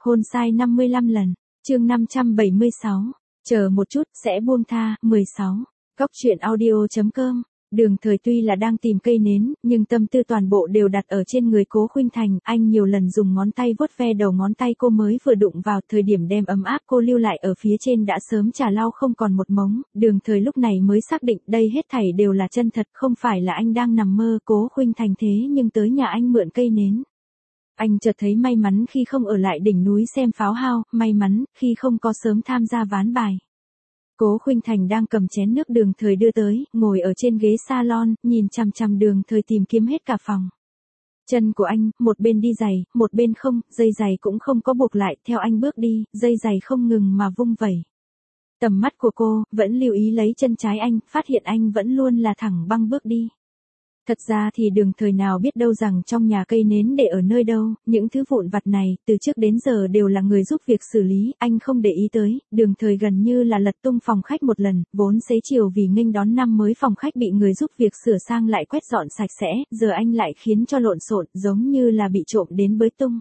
Hôn sai 55 lần. Chương 576. Chờ một chút, sẽ buông tha. 16. Cóc truyện audio.com. Đường Thời tuy là đang tìm cây nến, nhưng tâm tư toàn bộ đều đặt ở trên người Cố Khuynh Thành, anh nhiều lần dùng ngón tay vuốt ve đầu ngón tay cô mới vừa đụng vào, thời điểm đem ấm áp cô lưu lại ở phía trên đã sớm trà lau không còn một mống, Đường Thời lúc này mới xác định đây hết thảy đều là chân thật, không phải là anh đang nằm mơ. Cố Khuynh Thành thế nhưng tới nhà anh mượn cây nến. Anh chợt thấy may mắn khi không ở lại đỉnh núi xem pháo hao, may mắn khi không có sớm tham gia ván bài. Cố Khuynh Thành đang cầm chén nước Đường Thời đưa tới, ngồi ở trên ghế salon, nhìn chằm chằm Đường Thời tìm kiếm hết cả phòng. Chân của anh, một bên đi giày, một bên không, dây giày cũng không có buộc lại, theo anh bước đi, dây giày không ngừng mà vung vẩy. Tầm mắt của cô, vẫn lưu ý lấy chân trái anh, phát hiện anh vẫn luôn là thẳng băng bước đi. Thật ra thì Đường Thời nào biết đâu rằng trong nhà cây nến để ở nơi đâu, những thứ vụn vặt này, từ trước đến giờ đều là người giúp việc xử lý, anh không để ý tới, Đường Thời gần như là lật tung phòng khách một lần, vốn xế chiều vì nghênh đón năm mới phòng khách bị người giúp việc sửa sang lại quét dọn sạch sẽ, giờ anh lại khiến cho lộn xộn, giống như là bị trộm đến bới tung.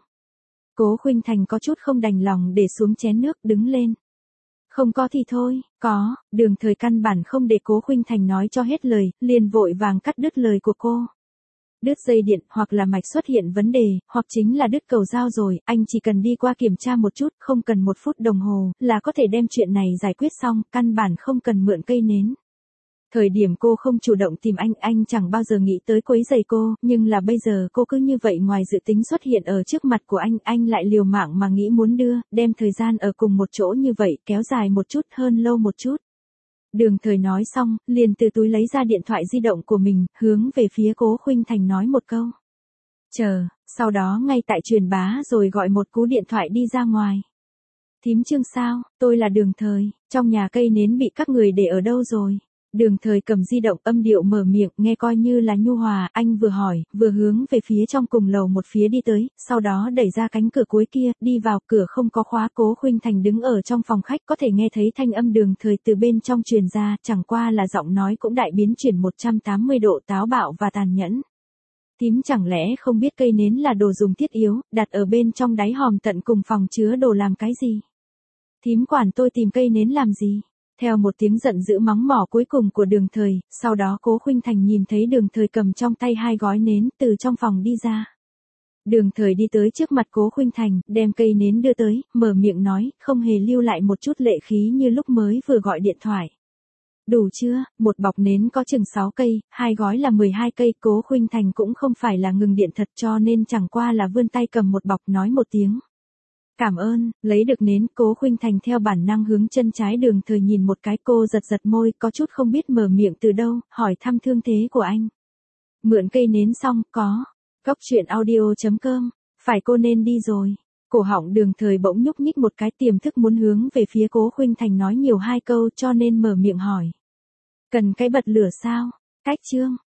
Cố Khuynh Thành có chút không đành lòng để xuống chén nước, đứng lên. Không có thì thôi, có. Đường Thời căn bản không để Cố Khuynh Thành nói cho hết lời, liền vội vàng cắt đứt lời của cô. Đứt dây điện, hoặc là mạch xuất hiện vấn đề, hoặc chính là đứt cầu dao rồi, anh chỉ cần đi qua kiểm tra một chút, không cần 1 phút đồng hồ, là có thể đem chuyện này giải quyết xong, căn bản không cần mượn cây nến. Thời điểm cô không chủ động tìm anh chẳng bao giờ nghĩ tới quấy rầy cô, nhưng là bây giờ cô cứ như vậy ngoài dự tính xuất hiện ở trước mặt của anh lại liều mạng mà nghĩ muốn đem thời gian ở cùng một chỗ như vậy, kéo dài một chút hơn lâu một chút. Đường Thời nói xong, liền từ túi lấy ra điện thoại di động của mình, hướng về phía Cố Khuynh Thành nói một câu. Chờ, sau đó ngay tại truyền bá rồi gọi một cú điện thoại đi ra ngoài. Thím Trương sao, tôi là Đường Thời, trong nhà cây nến bị các người để ở đâu rồi? Đường Thời cầm di động âm điệu mở miệng, nghe coi như là nhu hòa, anh vừa hỏi, vừa hướng về phía trong cùng lầu một phía đi tới, sau đó đẩy ra cánh cửa cuối kia, đi vào, cửa không có khóa. Cố Khuynh Thành đứng ở trong phòng khách có thể nghe thấy thanh âm Đường Thời từ bên trong truyền ra, chẳng qua là giọng nói cũng đại biến chuyển 180 độ, táo bạo và tàn nhẫn. Thím chẳng lẽ không biết cây nến là đồ dùng thiết yếu, đặt ở bên trong đáy hòm tận cùng phòng chứa đồ làm cái gì? Thím quản tôi tìm cây nến làm gì? Theo một tiếng giận dữ mắng mỏ cuối cùng của Đường Thời, sau đó Cố Khuynh Thành nhìn thấy Đường Thời cầm trong tay 2 gói nến từ trong phòng đi ra. Đường Thời đi tới trước mặt Cố Khuynh Thành, đem cây nến đưa tới, mở miệng nói, không hề lưu lại một chút lệ khí như lúc mới vừa gọi điện thoại. Đủ chưa? Một bọc nến có chừng 6 cây, 2 gói là 12 cây, Cố Khuynh Thành cũng không phải là ngừng điện thật cho nên chẳng qua là vươn tay cầm một bọc nói một tiếng. Cảm ơn, lấy được nến, Cố Khuynh Thành theo bản năng hướng chân trái Đường Thời nhìn một cái, cô giật giật môi, có chút không biết mở miệng từ đâu, hỏi thăm thương thế của anh. Mượn cây nến xong, có. Cóc truyện audio.com, phải cô nên đi rồi. Cổ họng Đường Thời bỗng nhúc nhích một cái, tiềm thức muốn hướng về phía Cố Khuynh Thành nói nhiều 2 câu cho nên mở miệng hỏi. Cần cái bật lửa sao? Cách Trương,